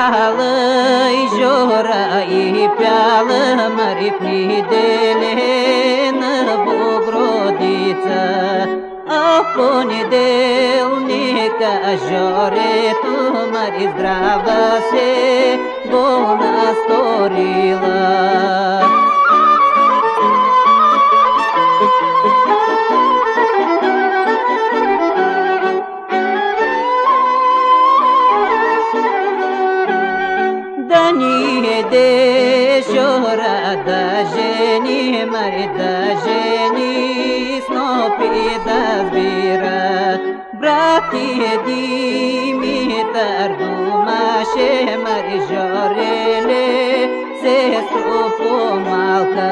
пялă-i jora-i пялă, mări Delena Bogrodiță. A ponedelnika žore tu mari zdrava se bolna storila. Da nije dešora da ženi, mari da ženi, snopi da zbira. Brati Dimitar dumaše, mari žorele, sestru pomalka.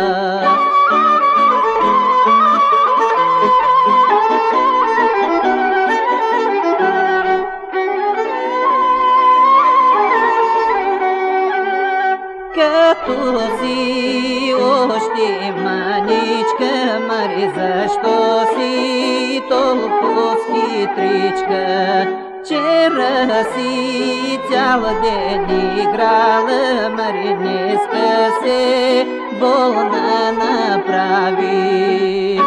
Като си още маничка, мари, защо си толкова хитричка? Вчера си цял ден играла, мари, днеска се болна направи.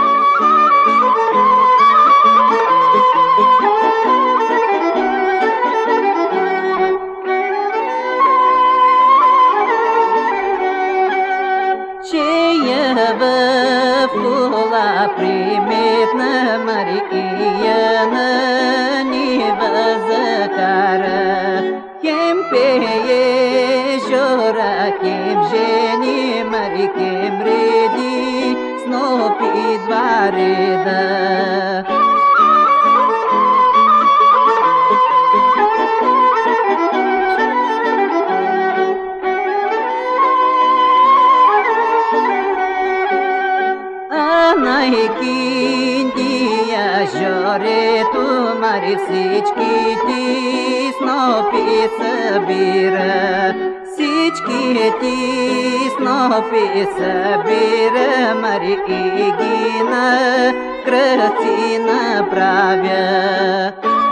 Вкула приметна Мария-на нива закара. Кем пее жора, кем жени, мари, кем реди снопи два реда. Найкиндия жорето, мари, всички ти снопи събира. Всички ти снопи събира, мари, и ги на кръци направя.